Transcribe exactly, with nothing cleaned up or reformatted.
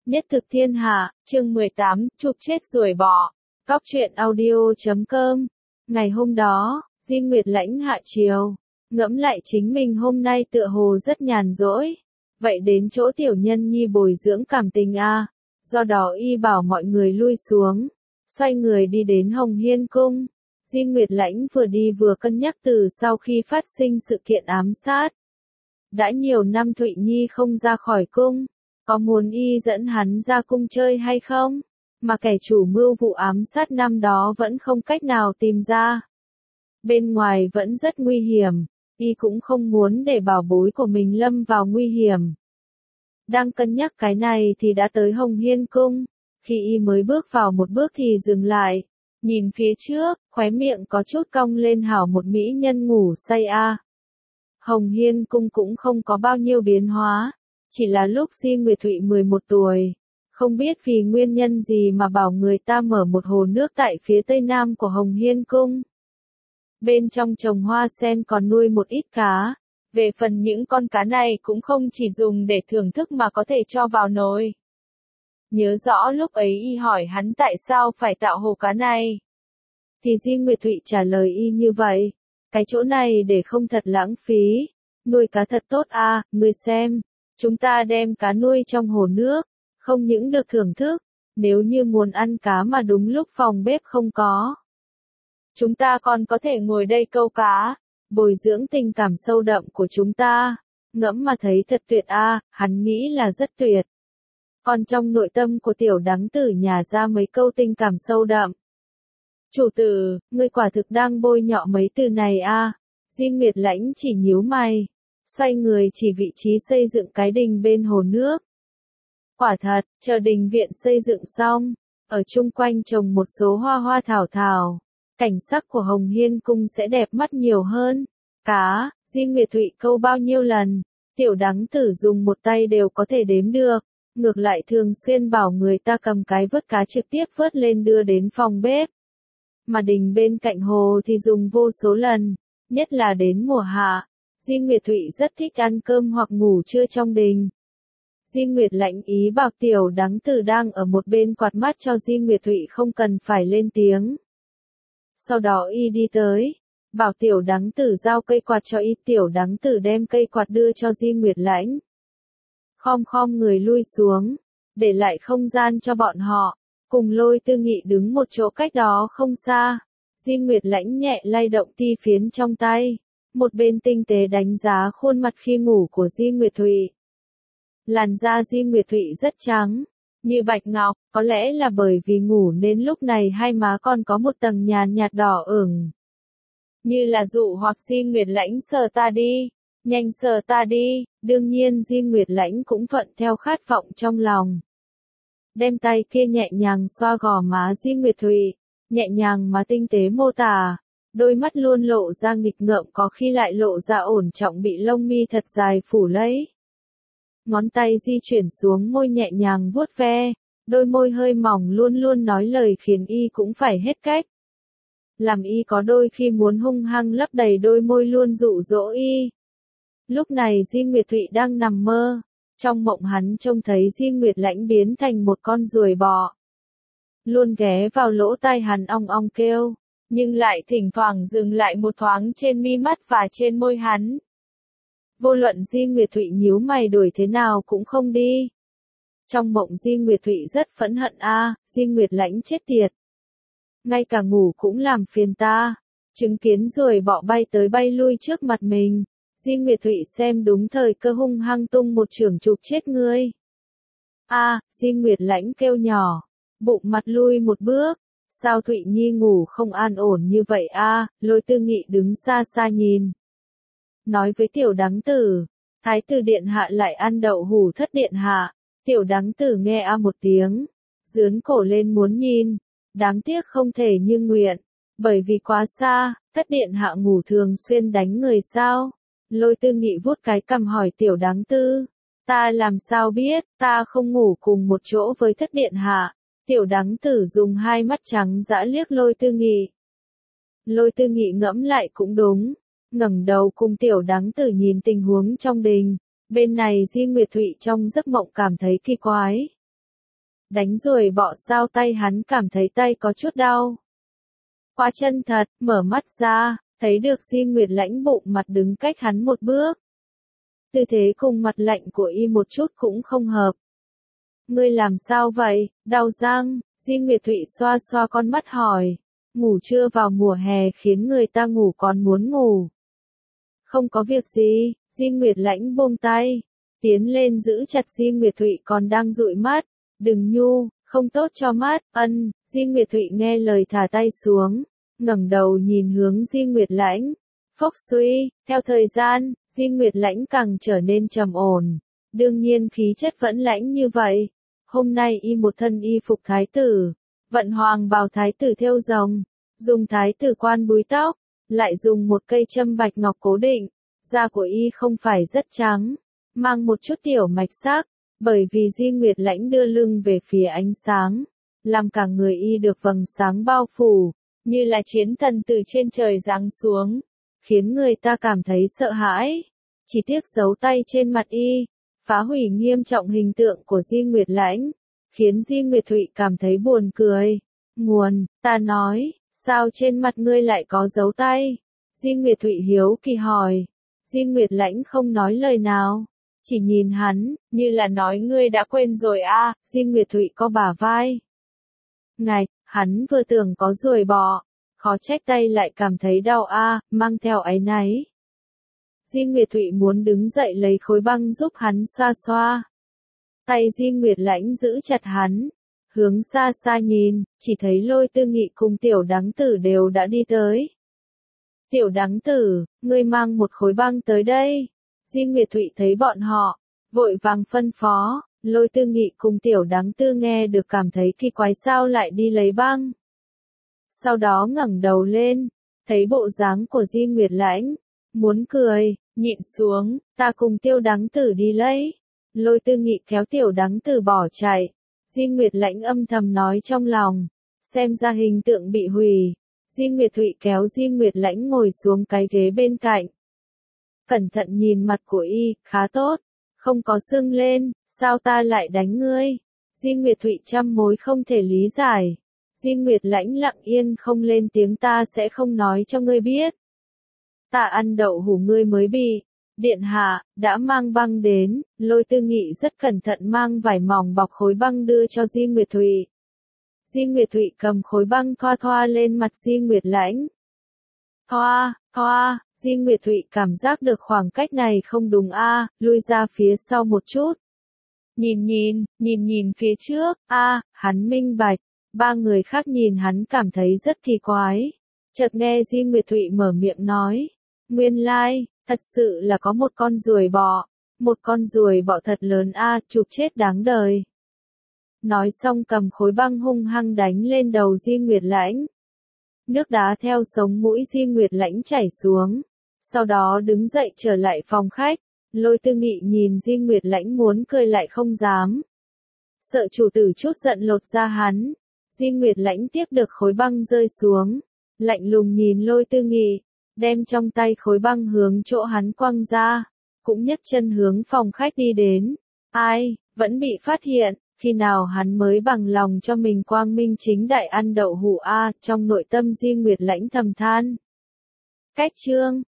Nhất thực thiên hạ, chương mười tám, chụp chết ruồi bọ. Góc truyện audio chấm com. Ngày hôm đó, Di Nguyệt lãnh hạ chiều, ngẫm lại chính mình hôm nay tựa hồ rất nhàn rỗi. Vậy đến chỗ tiểu nhân nhi bồi dưỡng cảm tình a. Do đó y bảo mọi người lui xuống, xoay người đi đến Hồng Hiên cung. Di Nguyệt lãnh vừa đi vừa cân nhắc từ sau khi phát sinh sự kiện ám sát. Đã nhiều năm Thụy Nhi không ra khỏi cung, có muốn y dẫn hắn ra cung chơi hay không? Mà kẻ chủ mưu vụ ám sát năm đó vẫn không cách nào tìm ra. Bên ngoài vẫn rất nguy hiểm, y cũng không muốn để bảo bối của mình lâm vào nguy hiểm. Đang cân nhắc cái này thì đã tới Hồng Hiên cung. Khi y mới bước vào một bước thì dừng lại, nhìn phía trước, khóe miệng có chút cong lên hảo một mỹ nhân ngủ say a. Hồng Hiên cung cũng không có bao nhiêu biến hóa, chỉ là lúc Di Nguyệt Thụy mười một tuổi, không biết vì nguyên nhân gì mà bảo người ta mở một hồ nước tại phía tây nam của Hồng Hiên cung. Bên trong trồng hoa sen còn nuôi một ít cá, về phần những con cá này cũng không chỉ dùng để thưởng thức mà có thể cho vào nồi. Nhớ rõ lúc ấy y hỏi hắn tại sao phải tạo hồ cá này, thì Di Nguyệt Thụy trả lời y như vậy. Cái chỗ này để không thật lãng phí, nuôi cá thật tốt a, ngươi xem, chúng ta đem cá nuôi trong hồ nước, không những được thưởng thức, nếu như muốn ăn cá mà đúng lúc phòng bếp không có, chúng ta còn có thể ngồi đây câu cá, bồi dưỡng tình cảm sâu đậm của chúng ta, ngẫm mà thấy thật tuyệt a, hắn nghĩ là rất tuyệt. Còn trong nội tâm của tiểu đắng tử nhà ra mấy câu tình cảm sâu đậm. Chủ tử, ngươi quả thực đang bôi nhọ mấy từ này a. À. Di Nguyệt lãnh chỉ nhíu mày, xoay người chỉ vị trí xây dựng cái đình bên hồ nước. Quả thật, chờ đình viện xây dựng xong, ở chung quanh trồng một số hoa hoa thảo thảo, cảnh sắc của Hồng Hiên cung sẽ đẹp mắt nhiều hơn. Cá, Di Nguyệt Thụy câu bao nhiêu lần, tiểu đắng tử dùng một tay đều có thể đếm được, ngược lại thường xuyên bảo người ta cầm cái vớt cá trực tiếp vớt lên đưa đến phòng bếp. Mà đình bên cạnh hồ thì dùng vô số lần, nhất là đến mùa hạ, Di Nguyệt Thụy rất thích ăn cơm hoặc ngủ trưa trong đình. Di Nguyệt lãnh ý bảo tiểu đắng tử đang ở một bên quạt mắt cho Di Nguyệt Thụy không cần phải lên tiếng. Sau đó y đi tới, bảo tiểu đắng tử giao cây quạt cho y, tiểu đắng tử đem cây quạt đưa cho Di Nguyệt lãnh. Khom khom người lui xuống, để lại không gian cho bọn họ. Cùng Lôi Tư Nghị đứng một chỗ cách đó không xa. Di Nguyệt lãnh nhẹ lay động ti phiến trong tay, một bên tinh tế đánh giá khuôn mặt khi ngủ của Di Nguyệt Thụy. Làn da Di Nguyệt Thụy rất trắng, như bạch ngọc, có lẽ là bởi vì ngủ nên lúc này hai má còn có một tầng nhàn nhạt đỏ ửng. Như là dụ hoặc Di Nguyệt lãnh sờ ta đi, nhanh sờ ta đi, đương nhiên Di Nguyệt lãnh cũng thuận theo khát vọng trong lòng. Đem tay kia nhẹ nhàng xoa gò má Di Nguyệt Thụy, nhẹ nhàng mà tinh tế mô tả, đôi mắt luôn lộ ra nghịch ngợm có khi lại lộ ra ổn trọng bị lông mi thật dài phủ lấy. Ngón tay di chuyển xuống môi nhẹ nhàng vuốt ve, đôi môi hơi mỏng luôn luôn nói lời khiến y cũng phải hết cách. Làm y có đôi khi muốn hung hăng lấp đầy đôi môi luôn dụ dỗ y. Lúc này Di Nguyệt Thụy đang nằm mơ. Trong mộng hắn trông thấy Di Nguyệt lãnh biến thành một con ruồi bọ. Luôn ghé vào lỗ tai hắn ong ong kêu, nhưng lại thỉnh thoảng dừng lại một thoáng trên mi mắt và trên môi hắn. Vô luận Di Nguyệt Thụy nhíu mày đuổi thế nào cũng không đi. Trong mộng Di Nguyệt Thụy rất phẫn hận a, à, Di Nguyệt lãnh chết tiệt. Ngay cả ngủ cũng làm phiền ta, chứng kiến ruồi bọ bay tới bay lui trước mặt mình. Di Nguyệt Thụy xem đúng thời cơ hung hăng tung một chưởng chụp chết ngươi. A, à, Di Nguyệt lãnh kêu nhỏ, bụng mặt lui một bước, sao Thụy Nhi ngủ không an ổn như vậy a? À, Lôi Tư Nghị đứng xa xa nhìn. Nói với tiểu đắng tử, thái tử điện hạ lại ăn đậu hủ thất điện hạ, tiểu đắng tử nghe a một tiếng, dướn cổ lên muốn nhìn, đáng tiếc không thể như nguyện, bởi vì quá xa, thất điện hạ ngủ thường xuyên đánh người sao? Lôi Tư Nghị vuốt cái cằm hỏi tiểu đắng tư, ta làm sao biết, ta không ngủ cùng một chỗ với thất điện hạ. Tiểu đắng tử dùng hai mắt trắng dã liếc Lôi Tư Nghị. Lôi Tư Nghị ngẫm lại cũng đúng, ngẩng đầu cùng tiểu đắng tử nhìn tình huống trong đình. Bên này Di Nguyệt Thụy trong giấc mộng cảm thấy kỳ quái. Đánh ruồi bọ sao tay hắn cảm thấy tay có chút đau. Quá chân thật, mở mắt ra, thấy được Di Nguyệt lãnh bụng mặt đứng cách hắn một bước. Tư thế cùng mặt lạnh của y một chút cũng không hợp. Ngươi làm sao vậy, đau răng? Di Nguyệt Thụy xoa xoa con mắt hỏi. Ngủ trưa vào mùa hè khiến người ta ngủ còn muốn ngủ. Không có việc gì, Di Nguyệt lãnh buông tay. Tiến lên giữ chặt Di Nguyệt Thụy còn đang dụi mắt. Đừng nhu, không tốt cho mắt, ân. Di Nguyệt Thụy nghe lời thả tay xuống. Ngẩng đầu nhìn hướng Di Nguyệt lãnh. Phốc suy, theo thời gian, Di Nguyệt lãnh càng trở nên trầm ổn. Đương nhiên khí chất vẫn lãnh như vậy. Hôm nay y một thân y phục thái tử. Vận hoàng bào thái tử thêu rồng. Dùng thái tử quan búi tóc. Lại dùng một cây châm bạch ngọc cố định. Da của y không phải rất trắng. Mang một chút tiểu mạch sắc. Bởi vì Di Nguyệt lãnh đưa lưng về phía ánh sáng. Làm cả người y được vầng sáng bao phủ. Như là chiến thần từ trên trời giáng xuống. Khiến người ta cảm thấy sợ hãi. Chỉ tiếc dấu tay trên mặt y. Phá hủy nghiêm trọng hình tượng của Di Nguyệt lãnh. Khiến Di Nguyệt Thụy cảm thấy buồn cười. Nguồn, ta nói, sao trên mặt ngươi lại có dấu tay? Di Nguyệt Thụy hiếu kỳ hỏi. Di Nguyệt lãnh không nói lời nào. Chỉ nhìn hắn, như là nói ngươi đã quên rồi a. À. Di Nguyệt Thụy có bả vai. Ngạch, hắn vừa tưởng có ruồi bọ. Khó trách tay lại cảm thấy đau a, à, mang theo áy náy. Di Nguyệt Thụy muốn đứng dậy lấy khối băng giúp hắn xoa xoa. Tay Di Nguyệt lãnh giữ chặt hắn. Hướng xa xa nhìn, chỉ thấy Lôi Tư Nghị cùng Tiểu Đắng Tử đều đã đi tới. Tiểu Đắng Tử, ngươi mang một khối băng tới đây. Di Nguyệt Thụy thấy bọn họ, vội vàng phân phó. Lôi Tư Nghị cùng Tiểu Đắng Tử nghe được cảm thấy kỳ quái sao lại đi lấy băng. Sau đó ngẩng đầu lên, thấy bộ dáng của Di Nguyệt lãnh. Muốn cười, nhịn xuống, ta cùng Tiêu Đắng Tử đi lấy. Lôi Tư Nghị kéo Tiểu Đắng Tử bỏ chạy. Di Nguyệt lãnh âm thầm nói trong lòng. Xem ra hình tượng bị hủy. Di Nguyệt Thụy kéo Di Nguyệt lãnh ngồi xuống cái ghế bên cạnh. Cẩn thận nhìn mặt của y, khá tốt. Không có sưng lên, sao ta lại đánh ngươi? Di Nguyệt Thụy trăm mối không thể lý giải. Di Nguyệt lãnh lặng yên không lên tiếng, ta sẽ không nói cho ngươi biết. Ta ăn đậu hũ ngươi mới bị. Điện hạ, đã mang băng đến. Lôi Tư Nghị rất cẩn thận mang vải mỏng bọc khối băng đưa cho Di Nguyệt Thụy. Di Nguyệt Thụy cầm khối băng thoa thoa lên mặt Di Nguyệt lãnh. Thoa, thoa, Di Nguyệt Thụy cảm giác được khoảng cách này không đúng a, à, lui ra phía sau một chút. Nhìn nhìn, nhìn nhìn phía trước, a, à, hắn minh bạch. Ba người khác nhìn hắn cảm thấy rất kỳ quái. Chợt nghe Di Nguyệt Thụy mở miệng nói. Nguyên lai, thật sự là có một con ruồi bọ. Một con ruồi bọ thật lớn a, à, chụp chết đáng đời. Nói xong cầm khối băng hung hăng đánh lên đầu Di Nguyệt lãnh. Nước đá theo sống mũi Di Nguyệt lãnh chảy xuống. Sau đó đứng dậy trở lại phòng khách. Lôi Tư Nghị nhìn Di Nguyệt lãnh muốn cười lại không dám. Sợ chủ tử chút giận lột ra hắn. Di Nguyệt lãnh tiếp được khối băng rơi xuống. Lạnh lùng nhìn Lôi Tư Nghị. Đem trong tay khối băng hướng chỗ hắn quăng ra. Cũng nhấc chân hướng phòng khách đi đến. Ai, vẫn bị phát hiện. Khi nào hắn mới bằng lòng cho mình quang minh chính đại ăn đậu hũ a, trong nội tâm Di Nguyệt lãnh thầm than. Cách chương